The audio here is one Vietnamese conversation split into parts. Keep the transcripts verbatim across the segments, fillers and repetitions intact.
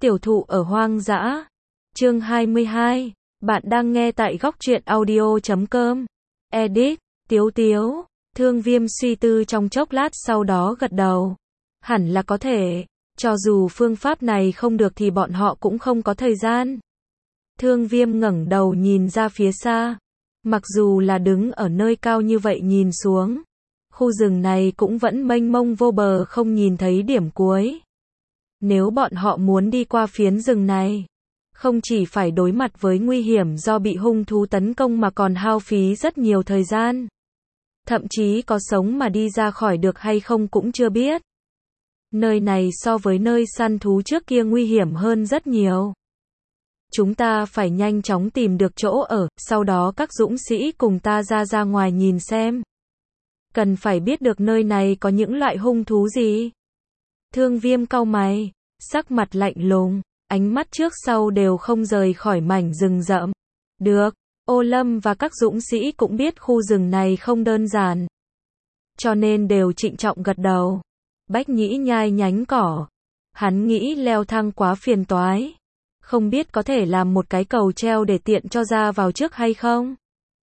Tiểu thụ ở hoang dã. Chương hai mươi hai. Bạn đang nghe tại góc truyện audio chấm com. Edit. Tiếu Tiếu. Thương Viêm suy tư trong chốc lát sau đó gật đầu. Hẳn là có thể. Cho dù phương pháp này không được thì bọn họ cũng không có thời gian. Thương Viêm ngẩng đầu nhìn ra phía xa. Mặc dù là đứng ở nơi cao như vậy nhìn xuống, khu rừng này cũng vẫn mênh mông vô bờ không nhìn thấy điểm cuối. Nếu bọn họ muốn đi qua phiến rừng này, không chỉ phải đối mặt với nguy hiểm do bị hung thú tấn công mà còn hao phí rất nhiều thời gian. Thậm chí có sống mà đi ra khỏi được hay không cũng chưa biết. Nơi này so với nơi săn thú trước kia nguy hiểm hơn rất nhiều. Chúng ta phải nhanh chóng tìm được chỗ ở, sau đó các dũng sĩ cùng ta ra ra ngoài nhìn xem. Cần phải biết được nơi này có những loại hung thú gì. Thương Viêm cau mày, sắc mặt lạnh lùng, ánh mắt trước sau đều không rời khỏi mảnh rừng rậm. Được, Ô Lâm và các dũng sĩ cũng biết khu rừng này không đơn giản, cho nên đều trịnh trọng gật đầu. Bách Nhĩ nhai nhánh cỏ. Hắn nghĩ leo thang quá phiền toái. Không biết có thể làm một cái cầu treo để tiện cho ra vào trước hay không?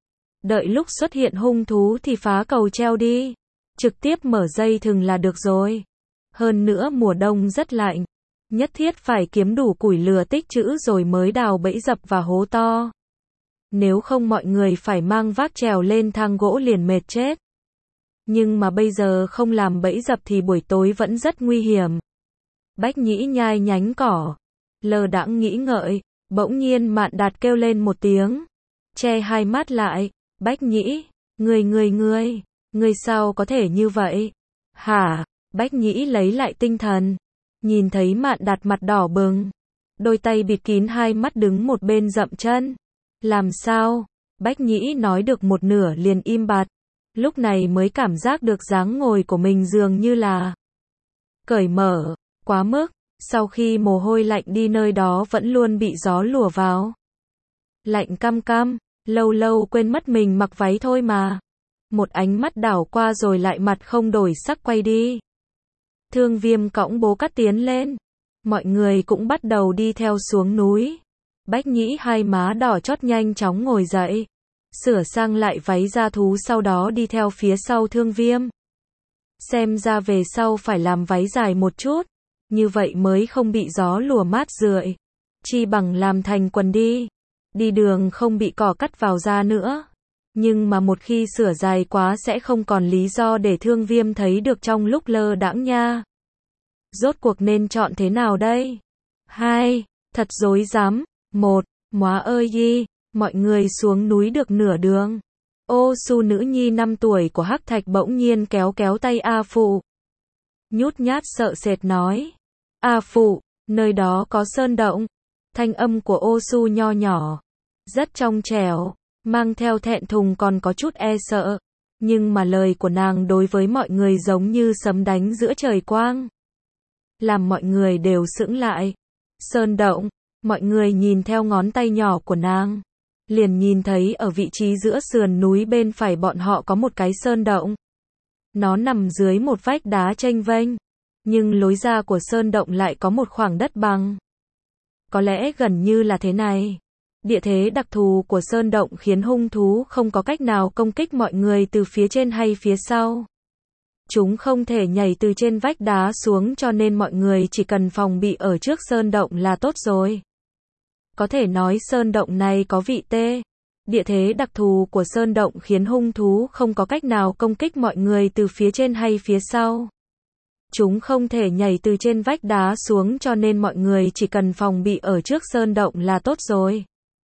Đợi lúc xuất hiện hung thú thì phá cầu treo đi. Trực tiếp mở dây thừng là được rồi. Hơn nữa mùa đông rất lạnh. Nhất thiết phải kiếm đủ củi lửa tích trữ rồi mới đào bẫy dập và hố to. Nếu không mọi người phải mang vác trèo lên thang gỗ liền mệt chết. Nhưng mà bây giờ không làm bẫy dập thì buổi tối vẫn rất nguy hiểm. Bách Nhĩ nhai nhánh cỏ. Lờ đãng nghĩ ngợi, bỗng nhiên Mạn Đạt kêu lên một tiếng. Che hai mắt lại. Bách Nhĩ, ngươi ngươi ngươi, ngươi sao có thể như vậy? Hả? Bách Nhĩ lấy lại tinh thần. Nhìn thấy Mạn Đạt mặt đỏ bừng. Đôi tay bịt kín hai mắt đứng một bên dậm chân. Làm sao? Bách Nhĩ nói được một nửa liền im bặt. Lúc này mới cảm giác được dáng ngồi của mình dường như là cởi mở, quá mức. Sau khi mồ hôi lạnh đi nơi đó vẫn luôn bị gió lùa vào. Lạnh căm căm, lâu lâu quên mất mình mặc váy thôi mà. Một ánh mắt đảo qua rồi lại mặt không đổi sắc quay đi. Thương Viêm cõng bố cát tiến lên. Mọi người cũng bắt đầu đi theo xuống núi. Bách Nhĩ hai má đỏ chót nhanh chóng ngồi dậy. Sửa sang lại váy da thú sau đó đi theo phía sau Thương Viêm. Xem ra về sau phải làm váy dài một chút. Như vậy mới không bị gió lùa mát rượi. Chi bằng làm thành quần đi. Đi đường không bị cỏ cắt vào da nữa. Nhưng mà một khi sửa dài quá sẽ không còn lý do để Thương Viêm thấy được trong lúc lơ đãng nha. Rốt cuộc nên chọn thế nào đây? Hai. Thật rối rắm. Một. Móa ơi yi. Mọi người xuống núi được nửa đường. Ô Su nữ nhi năm tuổi của Hắc Thạch bỗng nhiên kéo kéo tay A Phụ. Nhút nhát sợ sệt nói. A Phụ, nơi đó có sơn động. Thanh âm của Ô Su nho nhỏ. Rất trong trẻo. Mang theo thẹn thùng còn có chút e sợ. Nhưng mà lời của nàng đối với mọi người giống như sấm đánh giữa trời quang. Làm mọi người đều sững lại. Sơn động. Mọi người nhìn theo ngón tay nhỏ của nàng. Liền nhìn thấy ở vị trí giữa sườn núi bên phải bọn họ có một cái sơn động. Nó nằm dưới một vách đá chênh vênh. Nhưng lối ra của sơn động lại có một khoảng đất bằng. Có lẽ gần như là thế này. Địa thế đặc thù của sơn động khiến hung thú không có cách nào công kích mọi người từ phía trên hay phía sau. Chúng không thể nhảy từ trên vách đá xuống cho nên mọi người chỉ cần phòng bị ở trước sơn động là tốt rồi. Có thể nói sơn động này có vị tê. Địa thế đặc thù của sơn động khiến hung thú không có cách nào công kích mọi người từ phía trên hay phía sau. Chúng không thể nhảy từ trên vách đá xuống cho nên mọi người chỉ cần phòng bị ở trước sơn động là tốt rồi.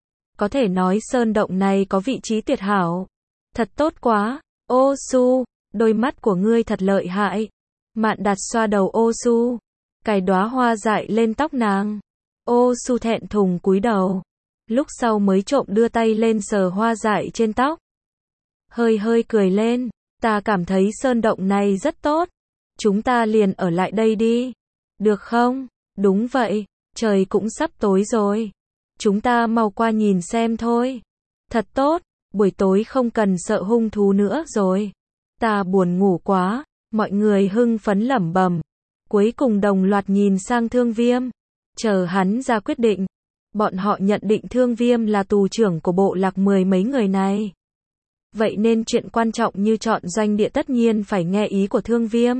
Có thể nói sơn động này có vị trí tuyệt hảo. Thật tốt quá. Ô Su, đôi mắt của ngươi thật lợi hại. Mạn Đạt xoa đầu Ô Su. Cài đóa hoa dại lên tóc nàng. Ô Su thẹn thùng cúi đầu. Lúc sau mới trộm đưa tay lên sờ hoa dại trên tóc. Hơi hơi cười lên. Ta cảm thấy sơn động này rất tốt. Chúng ta liền ở lại đây đi. Được không? Đúng vậy. Trời cũng sắp tối rồi. Chúng ta mau qua nhìn xem thôi. Thật tốt. Buổi tối không cần sợ hung thú nữa rồi. Ta buồn ngủ quá. Mọi người hưng phấn lẩm bẩm. Cuối cùng đồng loạt nhìn sang Thương Viêm. Chờ hắn ra quyết định, bọn họ nhận định Thương Viêm là tù trưởng của bộ lạc mười mấy người này. Vậy nên chuyện quan trọng như chọn doanh địa tất nhiên phải nghe ý của Thương Viêm.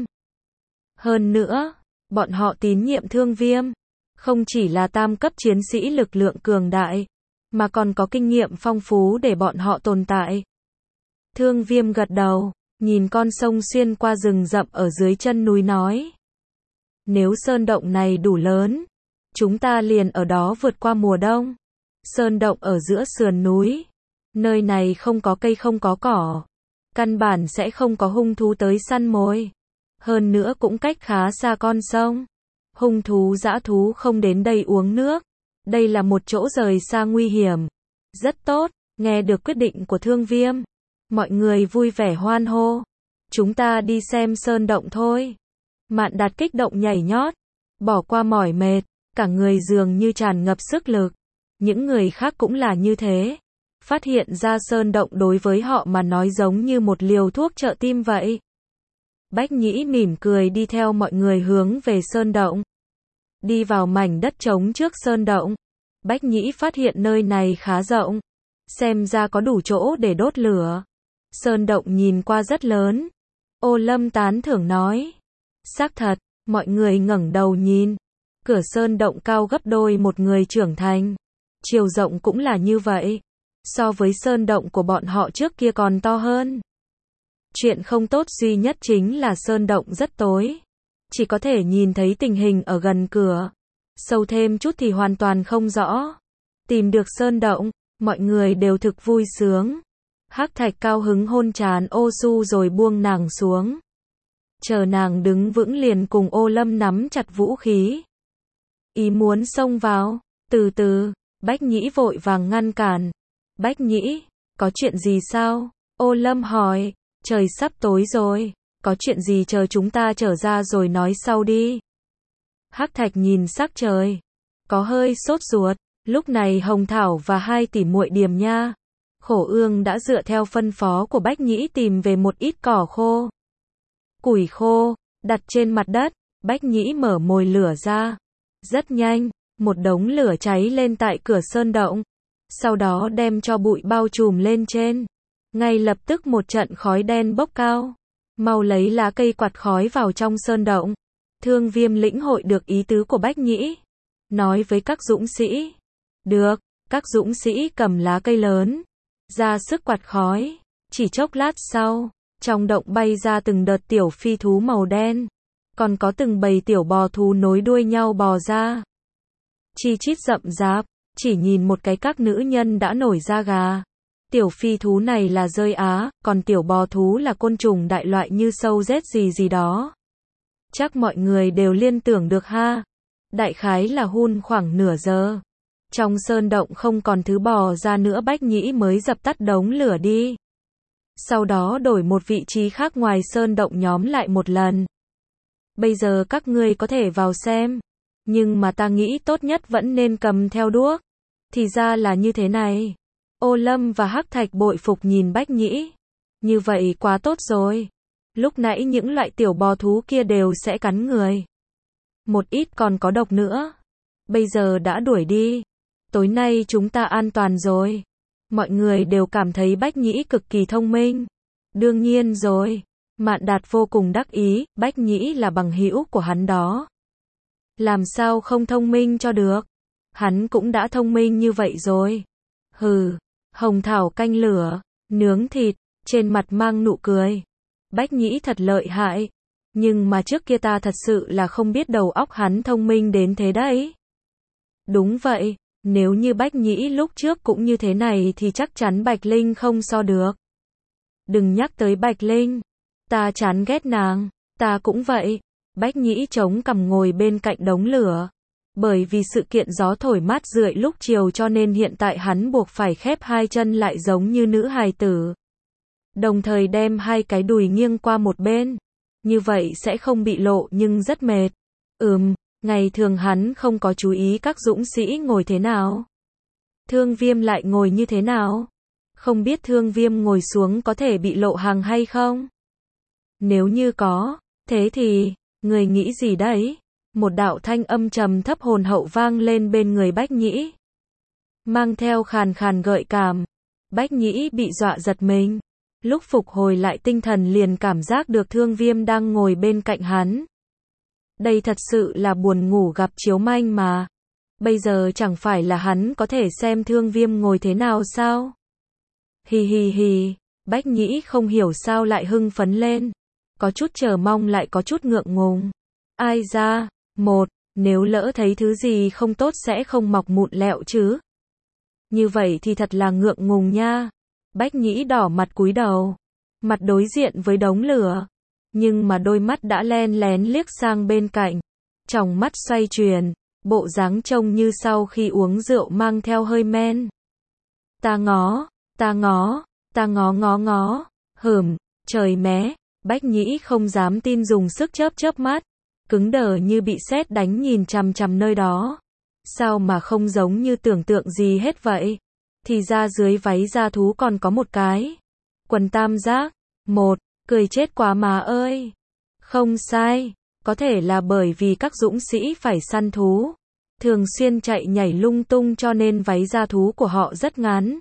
Hơn nữa, bọn họ tín nhiệm Thương Viêm, không chỉ là tam cấp chiến sĩ lực lượng cường đại, mà còn có kinh nghiệm phong phú để bọn họ tồn tại. Thương Viêm gật đầu, nhìn con sông xuyên qua rừng rậm ở dưới chân núi nói. Nếu sơn động này đủ lớn, chúng ta liền ở đó vượt qua mùa đông. Sơn động ở giữa sườn núi, nơi này không có cây không có cỏ, căn bản sẽ không có hung thú tới săn mồi. Hơn nữa cũng cách khá xa con sông. Hung thú dã thú không đến đây uống nước. Đây là một chỗ rời xa nguy hiểm. Rất tốt, nghe được quyết định của Thương Viêm. Mọi người vui vẻ hoan hô. Chúng ta đi xem sơn động thôi. Mạn Đạt kích động nhảy nhót, bỏ qua mỏi mệt, cả người dường như tràn ngập sức lực. Những người khác cũng là như thế. Phát hiện ra sơn động đối với họ mà nói giống như một liều thuốc trợ tim vậy. Bách Nhĩ mỉm cười đi theo mọi người hướng về sơn động. Đi vào mảnh đất trống trước sơn động. Bách Nhĩ phát hiện nơi này khá rộng. Xem ra có đủ chỗ để đốt lửa. Sơn động nhìn qua rất lớn. Ô Lâm tán thưởng nói. Xác thật, mọi người ngẩng đầu nhìn. Cửa sơn động cao gấp đôi một người trưởng thành. Chiều rộng cũng là như vậy. So với sơn động của bọn họ trước kia còn to hơn. Chuyện không tốt duy nhất chính là sơn động rất tối. Chỉ có thể nhìn thấy tình hình ở gần cửa. Sâu thêm chút thì hoàn toàn không rõ. Tìm được sơn động, mọi người đều thực vui sướng. Hắc Thạch cao hứng hôn trán Ô Su rồi buông nàng xuống. Chờ nàng đứng vững liền cùng Ô Lâm nắm chặt vũ khí. Ý muốn xông vào, từ từ, Bách Nhĩ vội vàng ngăn cản. Bách Nhĩ, có chuyện gì sao? Ô Lâm hỏi, trời sắp tối rồi, có chuyện gì chờ chúng ta trở ra rồi nói sau đi. Hắc Thạch nhìn sắc trời, có hơi sốt ruột. Lúc này Hồng Thảo và hai tỷ muội Điềm Nha, Khổ Ương đã dựa theo phân phó của Bách Nhĩ tìm về một ít cỏ khô, củi khô, đặt trên mặt đất. Bách Nhĩ mở mồi lửa ra. Rất nhanh, một đống lửa cháy lên tại cửa sơn động. Sau đó đem cho bụi bao trùm lên trên. Ngay lập tức một trận khói đen bốc cao. Mau lấy lá cây quạt khói vào trong sơn động. Thương Viêm lĩnh hội được ý tứ của Bách Nhĩ. Nói với các dũng sĩ. Được, các dũng sĩ cầm lá cây lớn. Ra sức quạt khói. Chỉ chốc lát sau, trong động bay ra từng đợt tiểu phi thú màu đen. Còn có từng bầy tiểu bò thú nối đuôi nhau bò ra. Chi chít rậm rạp, chỉ nhìn một cái các nữ nhân đã nổi da gà. Tiểu phi thú này là rơi á, còn tiểu bò thú là côn trùng đại loại như sâu rết gì gì đó. Chắc mọi người đều liên tưởng được ha. Đại khái là hun khoảng nửa giờ. Trong sơn động không còn thứ bò ra nữa, Bách Nhĩ mới dập tắt đống lửa đi. Sau đó đổi một vị trí khác ngoài sơn động nhóm lại một lần. Bây giờ các ngươi có thể vào xem. Nhưng mà ta nghĩ tốt nhất vẫn nên cầm theo đuốc. Thì ra là như thế này. Ô Lâm và Hắc Thạch bội phục nhìn Bách Nhĩ. Như vậy quá tốt rồi. Lúc nãy những loại tiểu bò thú kia đều sẽ cắn người. Một ít còn có độc nữa. Bây giờ đã đuổi đi. Tối nay chúng ta an toàn rồi. Mọi người đều cảm thấy Bách Nhĩ cực kỳ thông minh. Đương nhiên rồi. Mạn Đạt vô cùng đắc ý, Bách Nhĩ là bằng hữu của hắn đó. Làm sao không thông minh cho được. Hắn cũng đã thông minh như vậy rồi. Hừ, Hồng Thảo canh lửa, nướng thịt, trên mặt mang nụ cười. Bách Nhĩ thật lợi hại. Nhưng mà trước kia ta thật sự là không biết đầu óc hắn thông minh đến thế đấy. Đúng vậy, nếu như Bách Nhĩ lúc trước cũng như thế này thì chắc chắn Bạch Linh không so được. Đừng nhắc tới Bạch Linh. Ta chán ghét nàng. Ta cũng vậy. Bách Nhĩ chống cằm ngồi bên cạnh đống lửa. Bởi vì sự kiện gió thổi mát rượi lúc chiều cho nên hiện tại hắn buộc phải khép hai chân lại giống như nữ hài tử. Đồng thời đem hai cái đùi nghiêng qua một bên. Như vậy sẽ không bị lộ nhưng rất mệt. Ừm, ngày thường hắn không có chú ý các dũng sĩ ngồi thế nào. Thương Viêm lại ngồi như thế nào? Không biết Thương Viêm ngồi xuống có thể bị lộ hàng hay không? Nếu như có, thế thì, người nghĩ gì đấy? Một đạo thanh âm trầm thấp hồn hậu vang lên bên người Bách Nhĩ. Mang theo khàn khàn gợi cảm. Bách Nhĩ bị dọa giật mình. Lúc phục hồi lại tinh thần liền cảm giác được Thương Viêm đang ngồi bên cạnh hắn. Đây thật sự là buồn ngủ gặp chiếu manh mà. Bây giờ chẳng phải là hắn có thể xem Thương Viêm ngồi thế nào sao? Hì hì hì, Bách Nhĩ không hiểu sao lại hưng phấn lên. Có chút chờ mong lại có chút ngượng ngùng. Ai ra, một, nếu lỡ thấy thứ gì không tốt sẽ không mọc mụn lẹo chứ. Như vậy thì thật là ngượng ngùng nha. Bách Nhĩ đỏ mặt cúi đầu. Mặt đối diện với đống lửa. Nhưng mà đôi mắt đã len lén liếc sang bên cạnh. Tròng mắt xoay chuyển. Bộ dáng trông như sau khi uống rượu mang theo hơi men. Ta ngó, ta ngó, ta ngó ngó ngó. Hửm, trời mé. Bách Nhĩ không dám tin dùng sức chớp chớp mắt. Cứng đờ như bị sét đánh nhìn chằm chằm nơi đó. Sao mà không giống như tưởng tượng gì hết vậy? Thì ra dưới váy da thú còn có một cái. Quần tam giác. Một, cười chết quá má ơi. Không sai. Có thể là bởi vì các dũng sĩ phải săn thú. Thường xuyên chạy nhảy lung tung cho nên váy da thú của họ rất ngắn.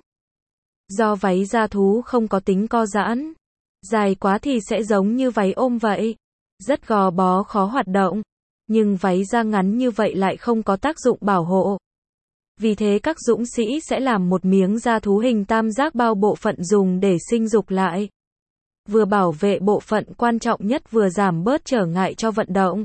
Do váy da thú không có tính co giãn. Dài quá thì sẽ giống như váy ôm vậy. Rất gò bó khó hoạt động. Nhưng váy da ngắn như vậy lại không có tác dụng bảo hộ. Vì thế các dũng sĩ sẽ làm một miếng da thú hình tam giác bao bộ phận dùng để sinh dục lại. Vừa bảo vệ bộ phận quan trọng nhất vừa giảm bớt trở ngại cho vận động.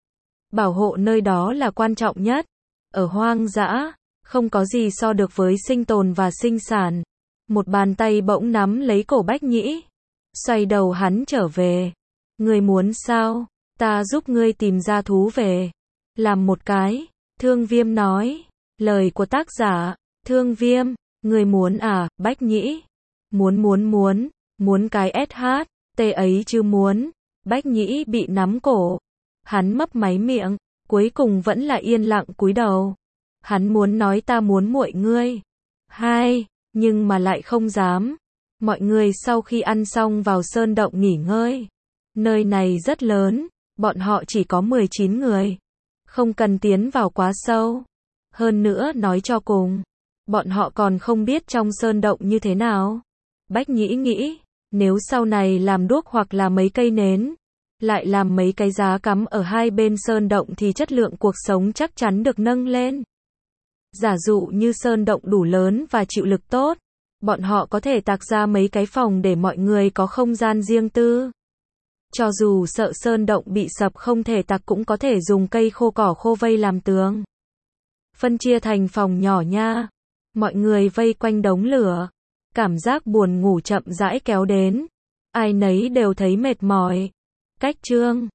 Bảo hộ nơi đó là quan trọng nhất. Ở hoang dã, không có gì so được với sinh tồn và sinh sản. Một bàn tay bỗng nắm lấy cổ Bách Nhĩ. Xoay đầu hắn trở về. Ngươi muốn sao? Ta giúp ngươi tìm ra thú về. Làm một cái. Thương Viêm nói. Lời của tác giả. Thương Viêm. Ngươi muốn à? Bách Nhĩ. Muốn muốn muốn. Muốn cái ét hát. Tê ấy chứ muốn. Bách Nhĩ bị nắm cổ. Hắn mấp máy miệng. Cuối cùng vẫn là yên lặng cúi đầu. Hắn muốn nói ta muốn muội ngươi. Hai. Nhưng mà lại không dám. Mọi người sau khi ăn xong vào sơn động nghỉ ngơi. Nơi này rất lớn. Bọn họ chỉ có mười chín người. Không cần tiến vào quá sâu. Hơn nữa nói cho cùng. Bọn họ còn không biết trong sơn động như thế nào. Bách Nhĩ nghĩ. Nếu sau này làm đuốc hoặc là mấy cây nến. Lại làm mấy cái giá cắm ở hai bên sơn động thì chất lượng cuộc sống chắc chắn được nâng lên. Giả dụ như sơn động đủ lớn và chịu lực tốt. Bọn họ có thể tạc ra mấy cái phòng để mọi người có không gian riêng tư. Cho dù sợ sơn động bị sập không thể tạc cũng có thể dùng cây khô cỏ khô vây làm tường. Phân chia thành phòng nhỏ nha. Mọi người vây quanh đống lửa. Cảm giác buồn ngủ chậm rãi kéo đến. Ai nấy đều thấy mệt mỏi. Cách chương